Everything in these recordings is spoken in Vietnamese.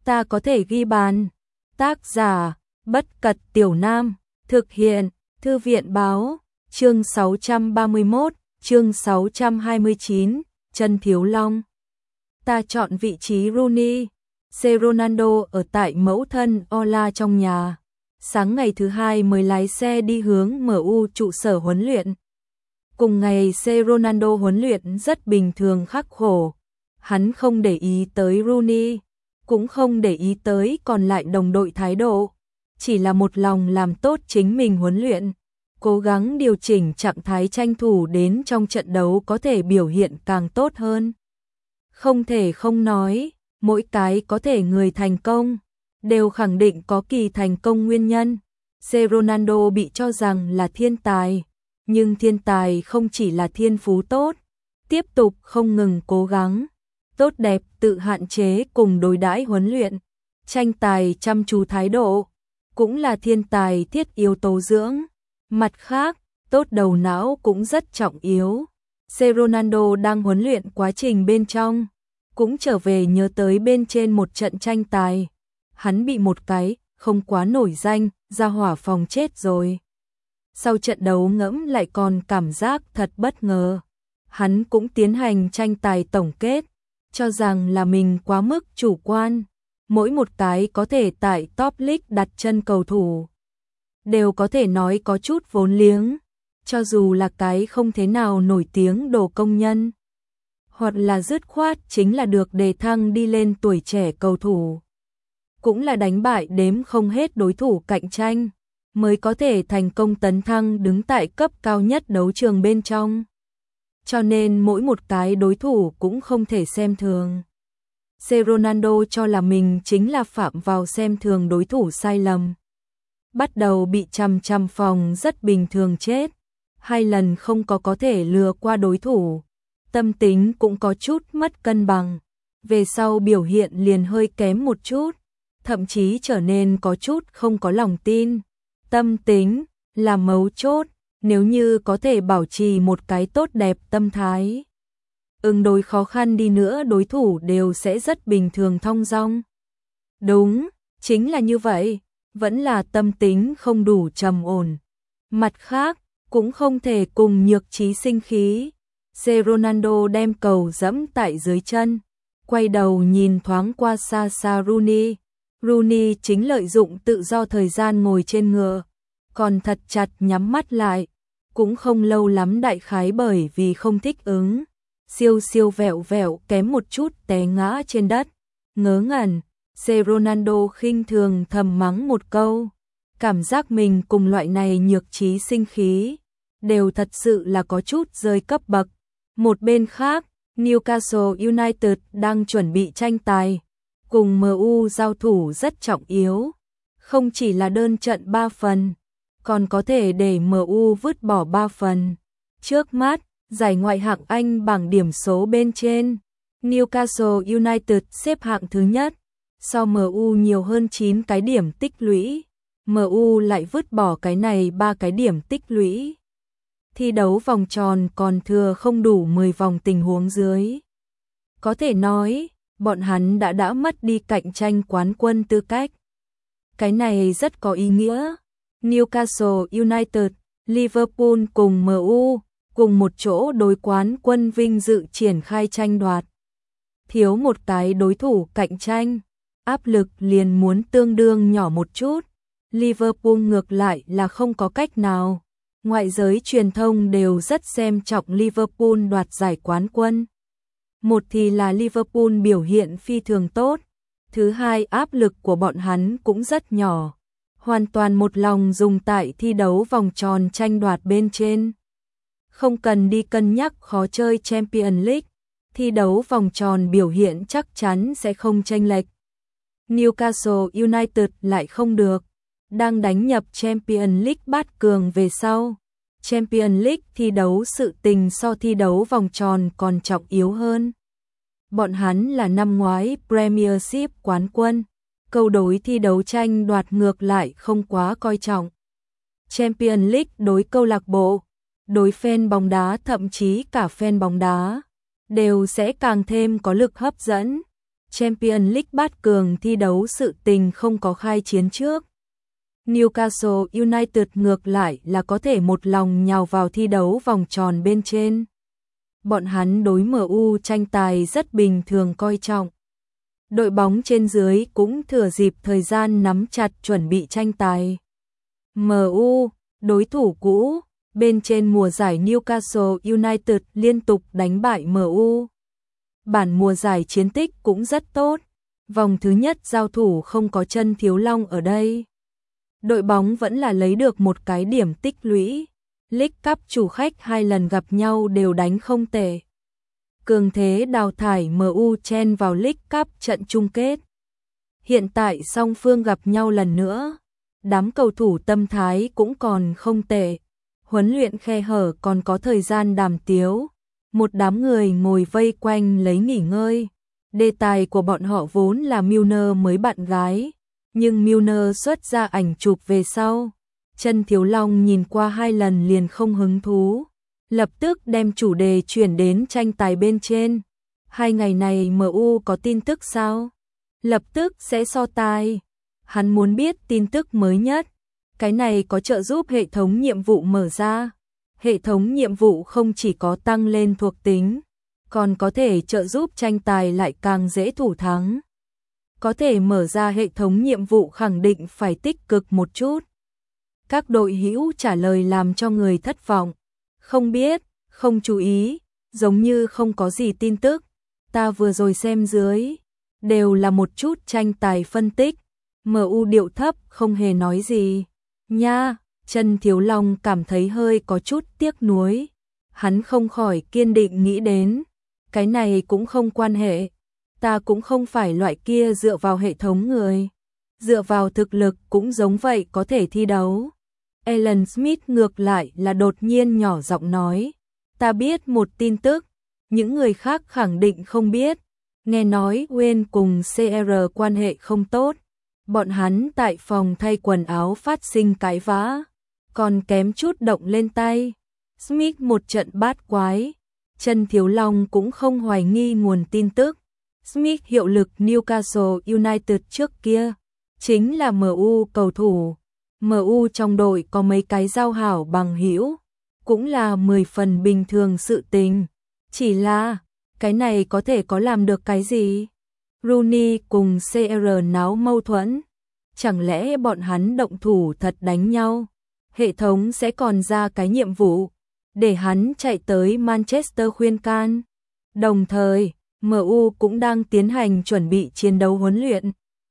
ta có thể ghi bàn. Tác giả, Bất Cật Tiểu Nam, thực hiện, Thư viện Báo, chương 631, chương 629, Trần Thiếu Long. Ta chọn vị trí Rooney, C. Ronaldo ở tại mẫu thân Ola trong nhà. Sáng ngày thứ hai mới lái xe đi hướng MU trụ sở huấn luyện. Cùng ngày C. Ronaldo huấn luyện rất bình thường khắc khổ. Hắn không để ý tới Rooney, cũng không để ý tới còn lại đồng đội thái độ. Chỉ là một lòng làm tốt chính mình huấn luyện, cố gắng điều chỉnh trạng thái tranh thủ đến trong trận đấu có thể biểu hiện càng tốt hơn. Không thể không nói, mỗi cái có thể người thành công, đều khẳng định có kỳ thành công nguyên nhân. C. Ronaldo bị cho rằng là thiên tài, nhưng thiên tài không chỉ là thiên phú tốt, tiếp tục không ngừng cố gắng, tốt đẹp tự hạn chế cùng đối đãi huấn luyện, tranh tài chăm chú thái độ, cũng là thiên tài thiết yếu tố dưỡng. Mặt khác, tốt đầu não cũng rất trọng yếu. C. Ronaldo đang huấn luyện quá trình bên trong, cũng trở về nhớ tới bên trên một trận tranh tài. Hắn bị một cái, không quá nổi danh, ra hỏa phòng chết rồi. Sau trận đấu ngẫm lại còn cảm giác thật bất ngờ. Hắn cũng tiến hành tranh tài tổng kết, cho rằng là mình quá mức chủ quan. Mỗi một cái có thể tại top league đặt chân cầu thủ, đều có thể nói có chút vốn liếng, cho dù là cái không thế nào nổi tiếng đồ công nhân, hoặc là dứt khoát chính là được đề thăng đi lên tuổi trẻ cầu thủ, cũng là đánh bại đếm không hết đối thủ cạnh tranh, mới có thể thành công tấn thăng đứng tại cấp cao nhất đấu trường bên trong. Cho nên mỗi một cái đối thủ cũng không thể xem thường. C. Ronaldo cho là mình chính là phạm vào xem thường đối thủ sai lầm. Bắt đầu bị chằm phòng rất bình thường chết. 2 lần không có thể lừa qua đối thủ. Tâm tính cũng có chút mất cân bằng. Về sau biểu hiện liền hơi kém một chút. Thậm chí trở nên có chút không có lòng tin. Tâm tính là mấu chốt. Nếu như có thể bảo trì một cái tốt đẹp tâm thái, ứng đối khó khăn đi nữa đối thủ đều sẽ rất bình thường thong dong. Đúng, chính là như vậy, vẫn là tâm tính không đủ trầm ổn. Mặt khác, cũng không thể cùng nhược trí sinh khí. C. Ronaldo đem cầu dẫm tại dưới chân, quay đầu nhìn thoáng qua xa xa Rooney. Rooney chính lợi dụng tự do thời gian ngồi trên ngựa, còn thật chặt nhắm mắt lại. Cũng không lâu lắm đại khái bởi vì không thích ứng, siêu vẹo kém một chút té ngã trên đất. Ngớ ngẩn, C. Ronaldo khinh thường thầm mắng một câu. Cảm giác mình cùng loại này nhược trí sinh khí, đều thật sự là có chút rơi cấp bậc. Một bên khác, Newcastle United đang chuẩn bị tranh tài, cùng MU giao thủ rất trọng yếu. Không chỉ là đơn trận 3 phần, còn có thể để MU vứt bỏ 3 phần. Trước mắt, giải Ngoại hạng Anh bảng điểm số bên trên, Newcastle United xếp hạng thứ nhất, so MU nhiều hơn 9 cái điểm tích lũy. MU lại vứt bỏ cái này 3 cái điểm tích lũy. Thi đấu vòng tròn còn thừa không đủ 10 vòng tình huống dưới. Có thể nói, bọn hắn đã mất đi cạnh tranh quán quân tư cách. Cái này rất có ý nghĩa. Newcastle United, Liverpool cùng MU cùng một chỗ đối quán quân vinh dự triển khai tranh đoạt. Thiếu một cái đối thủ cạnh tranh, áp lực liền muốn tương đương nhỏ một chút. Liverpool ngược lại là không có cách nào. Ngoại giới truyền thông đều rất xem trọng Liverpool đoạt giải quán quân. Một thì là Liverpool biểu hiện phi thường tốt, thứ hai áp lực của bọn hắn cũng rất nhỏ. Hoàn toàn một lòng dùng tại thi đấu vòng tròn tranh đoạt bên trên. Không cần đi cân nhắc khó chơi Champions League, thi đấu vòng tròn biểu hiện chắc chắn sẽ không chênh lệch. Newcastle United lại không được, đang đánh nhập Champions League bát cường về sau. Champions League thi đấu sự tình so thi đấu vòng tròn còn trọng yếu hơn. Bọn hắn là năm ngoái Premiership quán quân. Câu đối thi đấu tranh đoạt ngược lại không quá coi trọng. Champions League đối câu lạc bộ, đối fan bóng đá thậm chí cả fan bóng đá, đều sẽ càng thêm có lực hấp dẫn. Champions League bát cường thi đấu sự tình không có khai chiến trước. Newcastle United ngược lại là có thể một lòng nhào vào thi đấu vòng tròn bên trên. Bọn hắn đối MU tranh tài rất bình thường coi trọng. Đội bóng trên dưới cũng thừa dịp thời gian nắm chặt chuẩn bị tranh tài. MU, đối thủ cũ, bên trên mùa giải Newcastle United liên tục đánh bại MU. Bản mùa giải chiến tích cũng rất tốt. Vòng thứ nhất giao thủ không có Chân Thiếu Long ở đây. Đội bóng vẫn là lấy được một cái điểm tích lũy. League Cup chủ khách 2 lần gặp nhau đều đánh không tệ. Cường thế đào thải MU chen vào League Cup trận chung kết. Hiện tại song phương gặp nhau lần nữa. Đám cầu thủ tâm thái cũng còn không tệ. Huấn luyện khe hở còn có thời gian đàm tiếu. Một đám người ngồi vây quanh lấy nghỉ ngơi. Đề tài của bọn họ vốn là Milner mới bạn gái. Nhưng Milner xuất ra ảnh chụp về sau. Chân Thiếu Long nhìn qua 2 lần liền không hứng thú. Lập tức đem chủ đề chuyển đến tranh tài bên trên. 2 ngày này MU có tin tức sao? Lập tức sẽ so tài. Hắn muốn biết tin tức mới nhất. Cái này có trợ giúp hệ thống nhiệm vụ mở ra. Hệ thống nhiệm vụ không chỉ có tăng lên thuộc tính, còn có thể trợ giúp tranh tài lại càng dễ thủ thắng. Có thể mở ra hệ thống nhiệm vụ khẳng định phải tích cực một chút. Các đội hữu trả lời làm cho người thất vọng. Không biết, không chú ý, giống như không có gì tin tức. Ta vừa rồi xem dưới, đều là một chút tranh tài phân tích. MU điệu thấp không hề nói gì. Nha, Chân Thiếu Long cảm thấy hơi có chút tiếc nuối. Hắn không khỏi kiên định nghĩ đến. Cái này cũng không quan hệ. Ta cũng không phải loại kia dựa vào hệ thống người. Dựa vào thực lực cũng giống vậy có thể thi đấu. Alan Smith ngược lại là đột nhiên nhỏ giọng nói. Ta biết một tin tức. Những người khác khẳng định không biết. Nghe nói Wayne cùng CR quan hệ không tốt. Bọn hắn tại phòng thay quần áo phát sinh cãi vã. Còn kém chút động lên tay. Smith một trận bát quái. Chân Thiếu Long cũng không hoài nghi nguồn tin tức. Smith hiệu lực Newcastle United trước kia. Chính là MU cầu thủ. MU trong đội có mấy cái giao hảo bằng hữu. Cũng là 10 phần bình thường sự tình. Chỉ là, cái này có thể có làm được cái gì? Rooney cùng CR náo mâu thuẫn. Chẳng lẽ bọn hắn động thủ thật đánh nhau? Hệ thống sẽ còn ra cái nhiệm vụ để hắn chạy tới Manchester khuyên can. Đồng thời, MU cũng đang tiến hành chuẩn bị chiến đấu huấn luyện.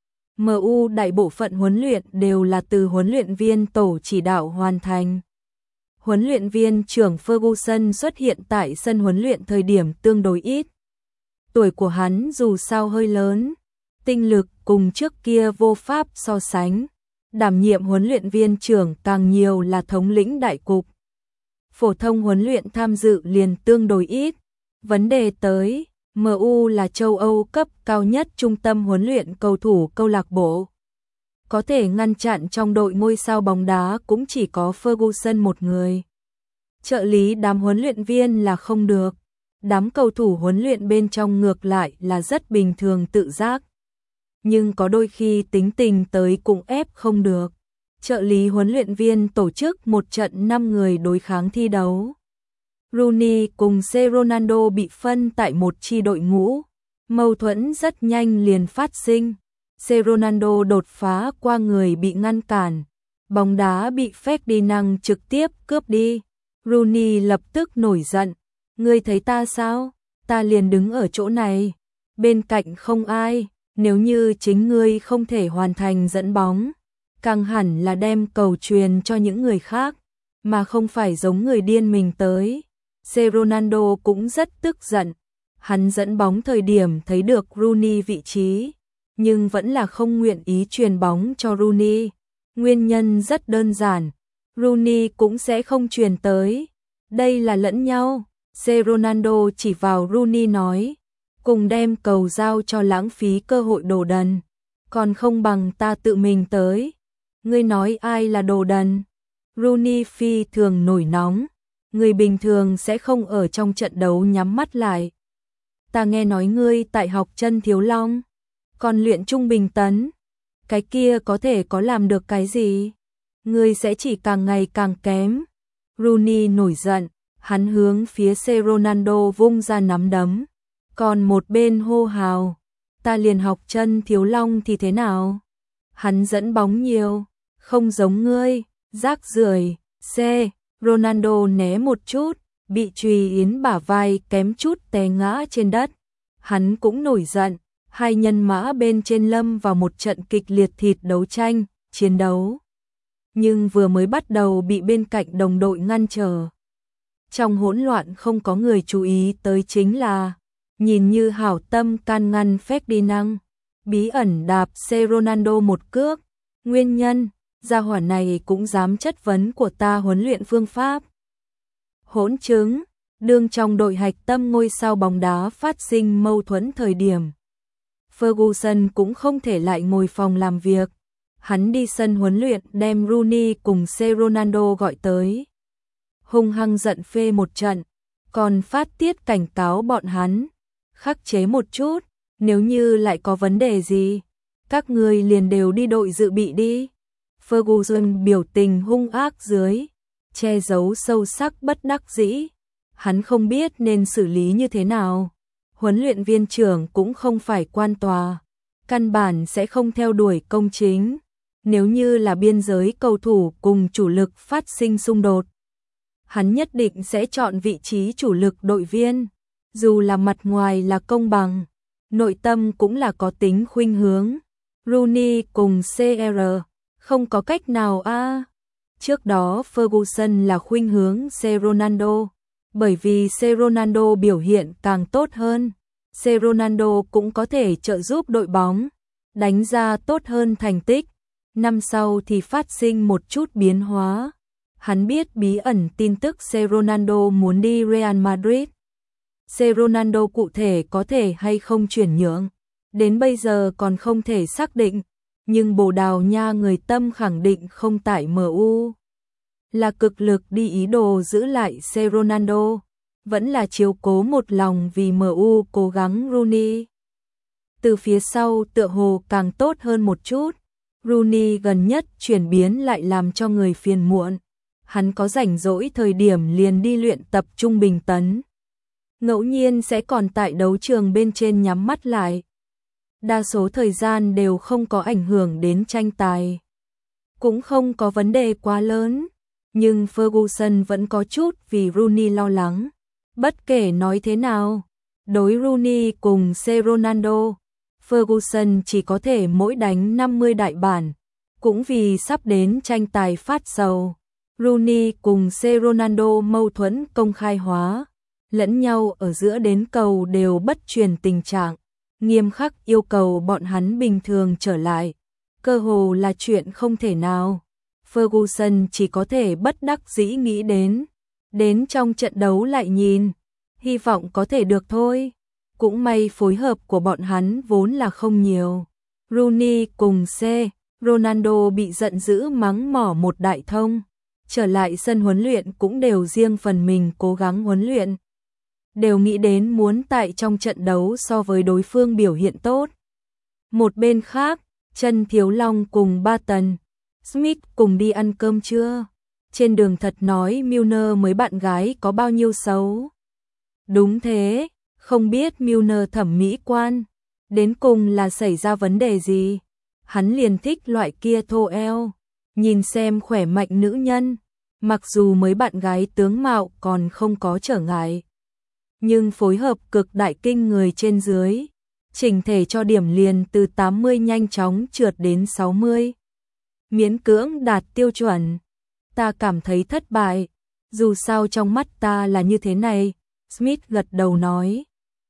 MU đại bộ phận huấn luyện đều là từ huấn luyện viên tổ chỉ đạo hoàn thành. Huấn luyện viên trưởng Ferguson xuất hiện tại sân huấn luyện thời điểm tương đối ít. Tuổi của hắn dù sao hơi lớn, tinh lực cùng trước kia vô pháp so sánh. Đảm nhiệm huấn luyện viên trưởng càng nhiều là thống lĩnh đại cục. Phổ thông huấn luyện tham dự liền tương đối ít. Vấn đề tới, MU là châu Âu cấp cao nhất trung tâm huấn luyện cầu thủ câu lạc bộ. Có thể ngăn chặn trong đội ngôi sao bóng đá cũng chỉ có Ferguson một người. Trợ lý đám huấn luyện viên là không được. Đám cầu thủ huấn luyện bên trong ngược lại là rất bình thường tự giác. Nhưng có đôi khi tính tình tới cũng ép không được. Trợ lý huấn luyện viên tổ chức một trận 5 người đối kháng thi đấu. Rooney cùng C. Ronaldo bị phân tại một chi đội ngũ. Mâu thuẫn rất nhanh liền phát sinh. C. Ronaldo đột phá qua người bị ngăn cản. Bóng đá bị Ferdinand trực tiếp cướp đi. Rooney lập tức nổi giận. Ngươi thấy ta sao? Ta liền đứng ở chỗ này. Bên cạnh không ai. Nếu như chính ngươi không thể hoàn thành dẫn bóng, càng hẳn là đem cầu truyền cho những người khác, mà không phải giống người điên mình tới. C. Ronaldo cũng rất tức giận. Hắn dẫn bóng thời điểm thấy được Rooney vị trí, nhưng vẫn là không nguyện ý truyền bóng cho Rooney. Nguyên nhân rất đơn giản, Rooney cũng sẽ không truyền tới. Đây là lẫn nhau. C. Ronaldo chỉ vào Rooney nói, cùng đem cầu giao cho lãng phí cơ hội đồ đần, còn không bằng ta tự mình tới. Ngươi nói ai là đồ đần? Rooney phi thường nổi nóng. Người bình thường sẽ không ở trong trận đấu nhắm mắt lại. Ta nghe nói ngươi tại học Chân Thiếu Long. Còn luyện trung bình tấn, cái kia có thể có làm được cái gì? Ngươi sẽ chỉ càng ngày càng kém. Rooney nổi giận, hắn hướng phía C Ronaldo vung ra nắm đấm. Còn một bên hô hào, ta liền học chân thiếu long thì thế nào? Hắn dẫn bóng nhiều, không giống ngươi, rác rưởi. C. Ronaldo né một chút, bị Trùy Yến bả vai kém chút té ngã trên đất. Hắn cũng nổi giận, hai nhân mã bên trên lâm vào một trận kịch liệt thịt đấu tranh, chiến đấu. Nhưng vừa mới bắt đầu bị bên cạnh đồng đội ngăn trở. Trong hỗn loạn không có người chú ý tới chính là, nhìn như hảo tâm can ngăn Ferdinand, bí ẩn đạp C Ronaldo một cước. Nguyên nhân, gia hỏa này cũng dám chất vấn của ta huấn luyện phương pháp. Hỗn chứng, đương trong đội hạch tâm ngôi sao bóng đá phát sinh mâu thuẫn thời điểm. Ferguson cũng không thể lại ngồi phòng làm việc. Hắn đi sân huấn luyện đem Rooney cùng C Ronaldo gọi tới. Hung hăng giận phê một trận, còn phát tiết cảnh cáo bọn hắn. Khắc chế một chút, nếu như lại có vấn đề gì, các người liền đều đi đội dự bị đi. Ferguson biểu tình hung ác dưới, che giấu sâu sắc bất đắc dĩ. Hắn không biết nên xử lý như thế nào. Huấn luyện viên trưởng cũng không phải quan tòa, căn bản sẽ không theo đuổi công chính. Nếu như là biên giới cầu thủ cùng chủ lực phát sinh xung đột, hắn nhất định sẽ chọn vị trí chủ lực đội viên. Dù là mặt ngoài là công bằng, nội tâm cũng là có tính khuynh hướng. Rooney cùng CR không có cách nào a. Trước đó Ferguson là khuynh hướng C Ronaldo, bởi vì C Ronaldo biểu hiện càng tốt hơn. C Ronaldo cũng có thể trợ giúp đội bóng đánh ra tốt hơn thành tích. Năm sau thì phát sinh một chút biến hóa. Hắn biết bí ẩn tin tức C Ronaldo muốn đi Real Madrid. C Ronaldo cụ thể có thể hay không chuyển nhượng, đến bây giờ còn không thể xác định, nhưng Bồ Đào Nha người Tâm khẳng định không tại MU. Là cực lực đi ý đồ giữ lại C Ronaldo, vẫn là chiếu cố một lòng vì MU cố gắng Rooney. Từ phía sau tựa hồ càng tốt hơn một chút. Rooney gần nhất chuyển biến lại làm cho người phiền muộn. Hắn có rảnh rỗi thời điểm liền đi luyện tập trung bình tấn. Ngẫu nhiên sẽ còn tại đấu trường bên trên nhắm mắt lại. Đa số thời gian đều không có ảnh hưởng đến tranh tài. Cũng không có vấn đề quá lớn. Nhưng Ferguson vẫn có chút vì Rooney lo lắng. Bất kể nói thế nào, đối Rooney cùng C Ronaldo, Ferguson chỉ có thể mỗi đánh 50 đại bản. Cũng vì sắp đến tranh tài phát sầu, Rooney cùng C Ronaldo mâu thuẫn công khai hóa, lẫn nhau ở giữa đến cầu đều bất truyền tình trạng, nghiêm khắc yêu cầu bọn hắn bình thường trở lại, cơ hồ là chuyện không thể nào. Ferguson chỉ có thể bất đắc dĩ nghĩ đến trong trận đấu lại nhìn, hy vọng có thể được thôi. Cũng may phối hợp của bọn hắn vốn là không nhiều. Rooney cùng C Ronaldo bị giận dữ mắng mỏ một đại thông, trở lại sân huấn luyện cũng đều riêng phần mình cố gắng huấn luyện. Đều nghĩ đến muốn tại trong trận đấu so với đối phương biểu hiện tốt. Một bên khác, Chân Thiếu Long cùng Barton Smith cùng đi ăn cơm trưa. Trên đường thật nói Milner mới bạn gái có bao nhiêu xấu. Đúng thế, không biết Milner thẩm mỹ quan, đến cùng là xảy ra vấn đề gì. Hắn liền thích loại kia thô eo, nhìn xem khỏe mạnh nữ nhân, mặc dù mới bạn gái tướng mạo còn không có trở ngại. Nhưng phối hợp cực đại kinh người trên dưới, chỉnh thể cho điểm liền từ 80 nhanh chóng trượt đến 60. Miễn cưỡng đạt tiêu chuẩn. Ta cảm thấy thất bại, dù sao trong mắt ta là như thế này, Smith gật đầu nói.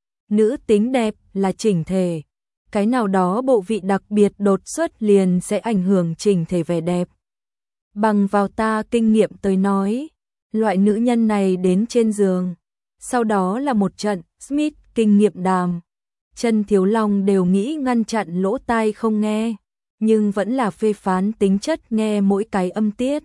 Nữ tính đẹp là chỉnh thể, cái nào đó bộ vị đặc biệt đột xuất liền sẽ ảnh hưởng chỉnh thể vẻ đẹp. Bằng vào ta kinh nghiệm tới nói, loại nữ nhân này đến trên giường, sau đó là một trận, Smith kinh nghiệm đàm. Chân Thiếu Long đều nghĩ ngăn chặn lỗ tai không nghe, nhưng vẫn là phê phán tính chất nghe mỗi cái âm tiết.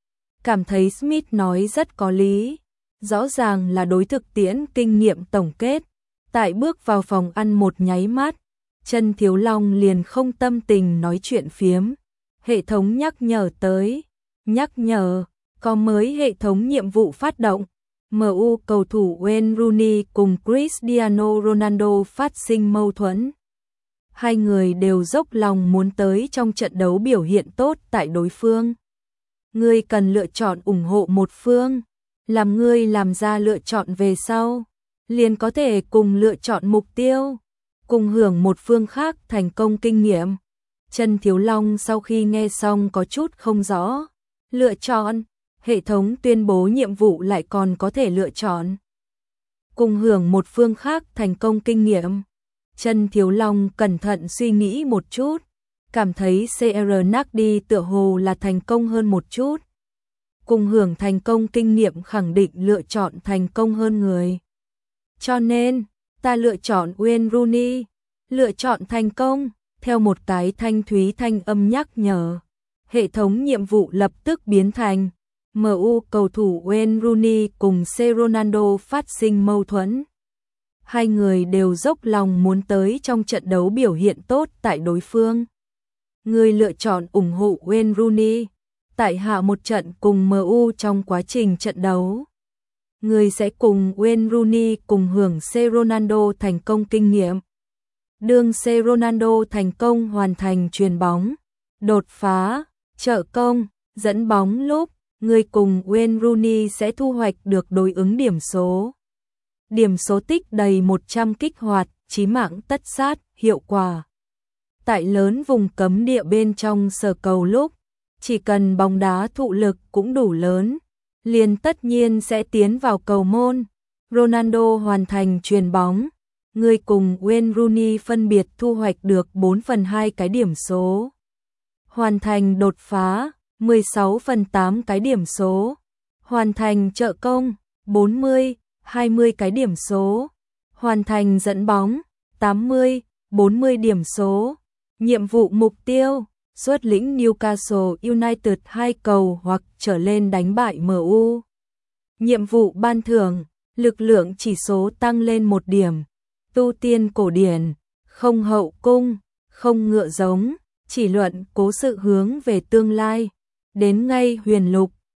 Cảm thấy Smith nói rất có lý, rõ ràng là đối thực tiễn kinh nghiệm tổng kết. Tại bước vào phòng ăn một nháy mắt, Chân Thiếu Long liền không tâm tình nói chuyện phiếm. Hệ thống nhắc nhở tới. Nhắc nhở, có mới hệ thống nhiệm vụ phát động. MU cầu thủ Wayne Rooney cùng Cristiano Ronaldo phát sinh mâu thuẫn. Hai người đều dốc lòng muốn tới trong trận đấu biểu hiện tốt tại đối phương. Ngươi cần lựa chọn ủng hộ một phương, làm ngươi làm ra lựa chọn về sau, liền có thể cùng lựa chọn mục tiêu, cùng hưởng một phương khác thành công kinh nghiệm. Chân Thiếu Long sau khi nghe xong có chút không rõ. Lựa chọn, hệ thống tuyên bố nhiệm vụ lại còn có thể lựa chọn. Cùng hưởng một phương khác thành công kinh nghiệm. Chân Thiếu Long cẩn thận suy nghĩ một chút, cảm thấy CR Nagdi tựa hồ là thành công hơn một chút. Cùng hưởng thành công kinh nghiệm khẳng định lựa chọn thành công hơn người. Cho nên, ta lựa chọn Wayne Rooney, lựa chọn thành công, theo một cái thanh thúy thanh âm nhắc nhở. Hệ thống nhiệm vụ lập tức biến thành MU cầu thủ Wayne Rooney cùng C. Ronaldo phát sinh mâu thuẫn. Hai người đều dốc lòng muốn tới trong trận đấu biểu hiện tốt tại đối phương. Người lựa chọn ủng hộ Wayne Rooney, tại hạ một trận cùng MU trong quá trình trận đấu. Người sẽ cùng Wayne Rooney cùng hưởng C. Ronaldo thành công kinh nghiệm. Đương C. Ronaldo thành công hoàn thành chuyền bóng, đột phá, trợ công, dẫn bóng lúc, người cùng Wayne Rooney sẽ thu hoạch được đối ứng điểm số. Điểm số tích đầy 100 kích hoạt, chí mạng tất sát, hiệu quả. Tại lớn vùng cấm địa bên trong sở cầu lúc, chỉ cần bóng đá thụ lực cũng đủ lớn, liền tất nhiên sẽ tiến vào cầu môn. Ronaldo hoàn thành chuyền bóng, người cùng Wayne Rooney phân biệt thu hoạch được 4/2 cái điểm số. Hoàn thành đột phá, 16/8 cái điểm số. Hoàn thành trợ công, 20 cái điểm số. Hoàn thành dẫn bóng, 40 điểm số. Nhiệm vụ mục tiêu, xuất lĩnh Newcastle United 2 cầu hoặc trở lên đánh bại MU. Nhiệm vụ ban thưởng, lực lượng chỉ số tăng lên 1 điểm. Tu tiên cổ điển, không hậu cung, không ngựa giống, chỉ luận cố sự hướng về tương lai. Đến ngay huyền lục.